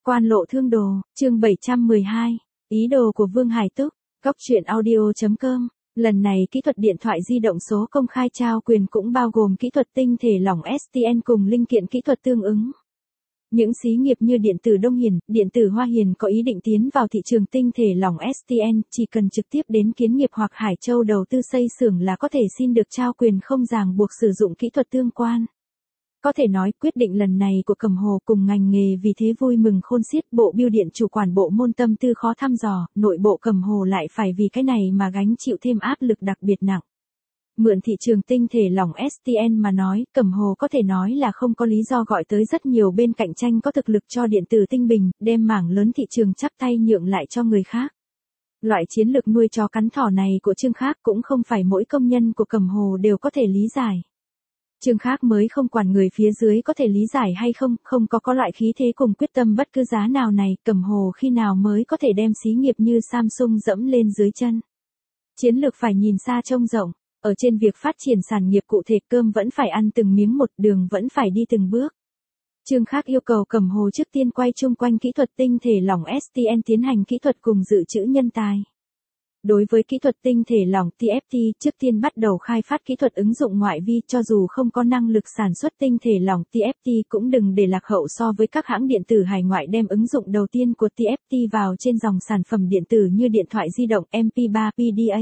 Quan lộ thương đồ, chương 712, ý đồ của Vương Hải Túc, góc truyện audio.com. Lần này kỹ thuật điện thoại di động số công khai trao quyền cũng bao gồm kỹ thuật tinh thể lỏng STN cùng linh kiện kỹ thuật tương ứng. Những xí nghiệp như điện tử Đông Hiền, điện tử Hoa Hiền có ý định tiến vào thị trường tinh thể lỏng STN, chỉ cần trực tiếp đến Kiến Nghiệp hoặc Hải Châu đầu tư xây xưởng là có thể xin được trao quyền không ràng buộc sử dụng kỹ thuật tương quan. Có thể nói quyết định lần này của Cẩm Hồ cùng ngành nghề vì thế vui mừng khôn xiết. Bộ bưu điện chủ quản bộ môn tâm tư khó thăm dò, nội bộ Cẩm Hồ lại phải vì cái này mà gánh chịu thêm áp lực đặc biệt nặng. Mượn thị trường tinh thể lỏng STN mà nói, Cẩm Hồ có thể nói là không có lý do gọi tới rất nhiều bên cạnh tranh có thực lực cho điện tử tinh bình, đem mảng lớn thị trường chắp tay nhượng lại cho người khác. Loại chiến lược nuôi chó cắn thỏ này của Trương Khác cũng không phải mỗi công nhân của Cẩm Hồ đều có thể lý giải. Trương Khác mới không quản người phía dưới có thể lý giải hay không, không có loại khí thế cùng quyết tâm bất cứ giá nào này, Cẩm Hồ khi nào mới có thể đem xí nghiệp như Samsung dẫm lên dưới chân. Chiến lược phải nhìn xa trông rộng, ở trên việc phát triển sản nghiệp cụ thể cơm vẫn phải ăn từng miếng một, đường vẫn phải đi từng bước. Trương Khác yêu cầu Cẩm Hồ trước tiên quay chung quanh kỹ thuật tinh thể lỏng STN tiến hành kỹ thuật cùng dự trữ nhân tài. Đối với kỹ thuật tinh thể lỏng TFT, trước tiên bắt đầu khai phát kỹ thuật ứng dụng ngoại vi, cho dù không có năng lực sản xuất tinh thể lỏng TFT cũng đừng để lạc hậu so với các hãng điện tử hải ngoại đem ứng dụng đầu tiên của TFT vào trên dòng sản phẩm điện tử như điện thoại di động, MP3, PDA.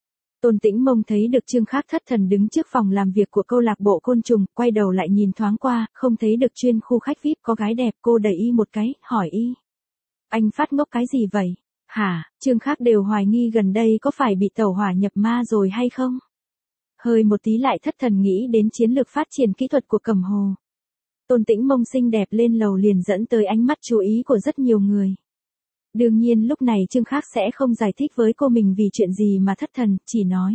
Tôn Tĩnh Mông thấy được Trương Khác thất thần đứng trước phòng làm việc của câu lạc bộ côn trùng, quay đầu lại nhìn thoáng qua, không thấy được chuyên khu khách VIP có gái đẹp, cô đẩy y một cái, hỏi y. Anh phát ngốc cái gì vậy? Hả, Trương Khác đều hoài nghi gần đây có phải bị tẩu hỏa nhập ma rồi hay không? Hơi một tí lại thất thần nghĩ đến chiến lược phát triển kỹ thuật của Cẩm Hồ. Tôn Tĩnh Mông xinh đẹp lên lầu liền dẫn tới ánh mắt chú ý của rất nhiều người. Đương nhiên lúc này Trương Khác sẽ không giải thích với cô mình vì chuyện gì mà thất thần, chỉ nói.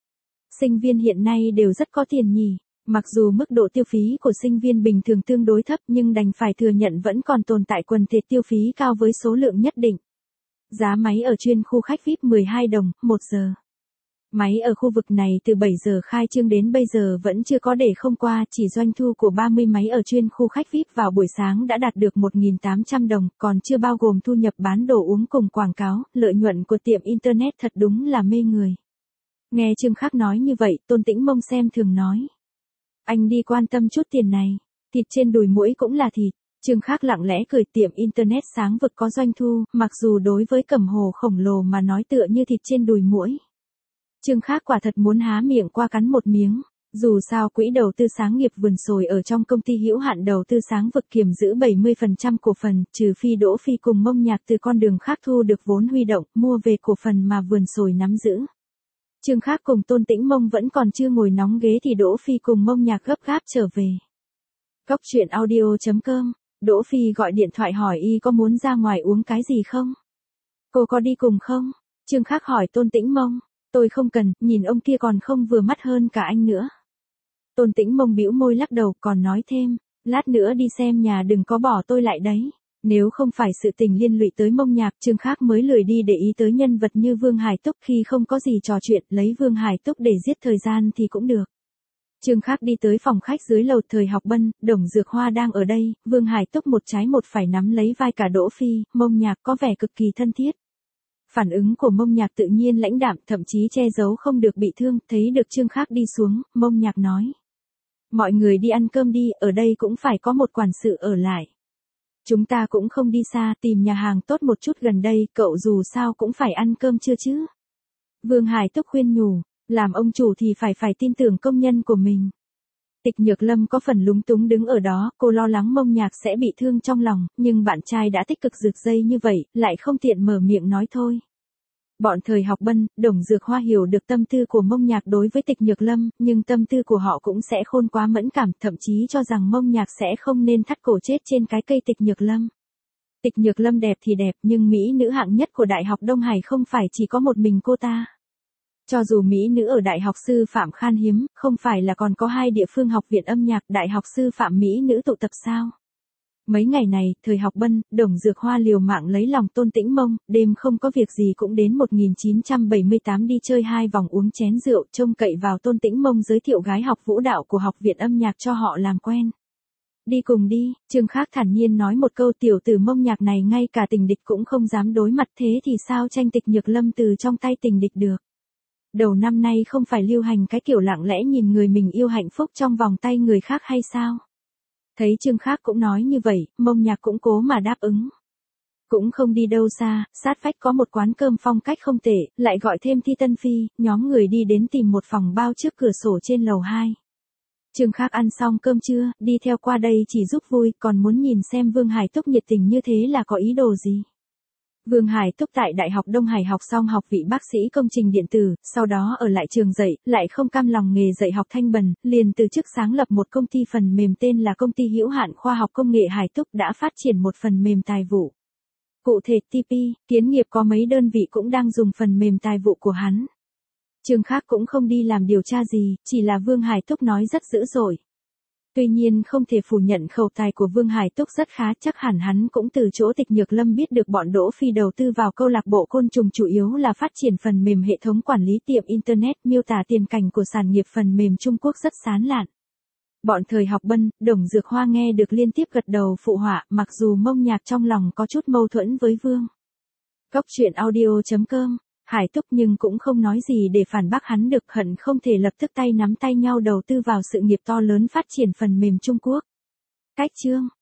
Sinh viên hiện nay đều rất có tiền nhỉ. Mặc dù mức độ tiêu phí của sinh viên bình thường tương đối thấp nhưng đành phải thừa nhận vẫn còn tồn tại quần thể tiêu phí cao với số lượng nhất định. Giá máy ở chuyên khu khách VIP 12 đồng, 1 giờ. Máy ở khu vực này từ 7 giờ khai trương đến bây giờ vẫn chưa có để không qua, chỉ doanh thu của 30 máy ở chuyên khu khách VIP vào buổi sáng đã đạt được 1.800 đồng, còn chưa bao gồm thu nhập bán đồ uống cùng quảng cáo, lợi nhuận của tiệm Internet thật đúng là mê người. Nghe Trương Khác nói như vậy, Tôn Tĩnh Mông xem thường nói. Anh đi quan tâm chút tiền này, thịt trên đùi muỗi cũng là thịt. Trương Khác lặng lẽ cười, tiệm Internet sáng vực có doanh thu, mặc dù đối với Cẩm Hồ khổng lồ mà nói tựa như thịt trên đùi muỗi. Trương Khác quả thật muốn há miệng qua cắn một miếng, dù sao quỹ đầu tư sáng nghiệp vườn sồi ở trong công ty hữu hạn đầu tư sáng vực kiềm giữ 70% cổ phần, trừ phi Đỗ Phi cùng Mông Nhạc từ con đường khác thu được vốn huy động, mua về cổ phần mà vườn sồi nắm giữ. Trương Khác cùng Tôn Tĩnh Mông vẫn còn chưa ngồi nóng ghế thì Đỗ Phi cùng Mông Nhạc gấp gáp trở về. Góc truyện audio.com. Đỗ Phi gọi điện thoại hỏi y có muốn ra ngoài uống cái gì không? Cô có đi cùng không? Trương Khác hỏi Tôn Tĩnh Mông. Tôi không cần, nhìn ông kia còn không vừa mắt hơn cả anh nữa. Tôn Tĩnh Mông bĩu môi lắc đầu còn nói thêm, lát nữa đi xem nhà đừng có bỏ tôi lại đấy. Nếu không phải sự tình liên lụy tới Mông Nhạc, Trương Khác mới lười đi để ý tới nhân vật như Vương Hải Túc, khi không có gì trò chuyện, lấy Vương Hải Túc để giết thời gian thì cũng được. Trương Khác đi tới phòng khách dưới lầu Thời Học Bân, Đồng Dược Hoa đang ở đây, Vương Hải Túc một trái một phải nắm lấy vai cả Đỗ Phi, Mông Nhạc có vẻ cực kỳ thân thiết. Phản ứng của Mông Nhạc tự nhiên lãnh đạm, thậm chí che giấu không được bị thương, thấy được Trương Khác đi xuống, Mông Nhạc nói. Mọi người đi ăn cơm đi, ở đây cũng phải có một quản sự ở lại. Chúng ta cũng không đi xa, tìm nhà hàng tốt một chút gần đây, cậu dù sao cũng phải ăn cơm chưa chứ? Vương Hải Túc khuyên nhủ. Làm ông chủ thì phải tin tưởng công nhân của mình. Tịch Nhược Lâm có phần lúng túng đứng ở đó, cô lo lắng Mông Nhạc sẽ bị thương trong lòng, nhưng bạn trai đã tích cực rực dây như vậy, lại không tiện mở miệng nói thôi. Bọn Thời Học Bân, Đồng Dược Hoa hiểu được tâm tư của Mông Nhạc đối với Tịch Nhược Lâm, nhưng tâm tư của họ cũng sẽ khôn quá mẫn cảm, thậm chí cho rằng Mông Nhạc sẽ không nên thắt cổ chết trên cái cây Tịch Nhược Lâm. Tịch Nhược Lâm đẹp thì đẹp, nhưng mỹ nữ hạng nhất của Đại học Đông Hải không phải chỉ có một mình cô ta. Cho dù mỹ nữ ở Đại học Sư Phạm khan hiếm, không phải là còn có 2 địa phương học viện âm nhạc Đại học Sư Phạm mỹ nữ tụ tập sao? Mấy ngày này, Thời Học Bân, Đồng Dược Hoa liều mạng lấy lòng Tôn Tĩnh Mông, đêm không có việc gì cũng đến 1978 đi chơi 2 vòng uống chén rượu, trông cậy vào Tôn Tĩnh Mông giới thiệu gái học vũ đạo của học viện âm nhạc cho họ làm quen. Đi cùng đi, Trương Khác thản nhiên nói một câu, tiểu tử Mông Nhạc này ngay cả tình địch cũng không dám đối mặt, thế thì sao tranh Tịch Nhược Lâm từ trong tay tình địch được. Đầu năm nay không phải lưu hành cái kiểu lặng lẽ nhìn người mình yêu hạnh phúc trong vòng tay người khác hay sao? Thấy Trương Khác cũng nói như vậy, Mông Nhạc cũng cố mà đáp ứng. Cũng không đi đâu xa, sát vách có một quán cơm phong cách không tệ, lại gọi thêm Thi Tân Phi, nhóm người đi đến tìm một phòng bao trước cửa sổ trên lầu 2. Trương Khác ăn xong cơm trưa, đi theo qua đây chỉ giúp vui, còn muốn nhìn xem Vương Hải Túc nhiệt tình như thế là có ý đồ gì. Vương Hải Túc tại Đại học Đông Hải học xong học vị bác sĩ công trình điện tử, sau đó ở lại trường dạy, lại không cam lòng nghề dạy học thanh bần, liền từ chức sáng lập một công ty phần mềm tên là Công ty Hữu hạn Khoa học Công nghệ Hải Túc, đã phát triển một phần mềm tài vụ. Cụ thể TP, Kiến nghiệp có mấy đơn vị cũng đang dùng phần mềm tài vụ của hắn. Trương Khác cũng không đi làm điều tra gì, chỉ là Vương Hải Túc nói rất dữ dội. Tuy nhiên không thể phủ nhận khẩu tài của Vương Hải Túc rất khá, chắc hẳn hắn cũng từ chỗ Tịch Nhược Lâm biết được bọn Đỗ Phi đầu tư vào câu lạc bộ Côn Trùng chủ yếu là phát triển phần mềm hệ thống quản lý tiệm Internet, miêu tả tiền cảnh của sản nghiệp phần mềm Trung Quốc rất sán lạn. Bọn Thời Học Bân, Đồng Dược Hoa nghe được liên tiếp gật đầu phụ họa, mặc dù Mông Nhạc trong lòng có chút mâu thuẫn với Vương. Cóc truyện audio.com, Hải Túc nhưng cũng không nói gì để phản bác hắn được, hận không thể lập tức tay nắm tay nhau đầu tư vào sự nghiệp to lớn phát triển phần mềm Trung Quốc. Cách chương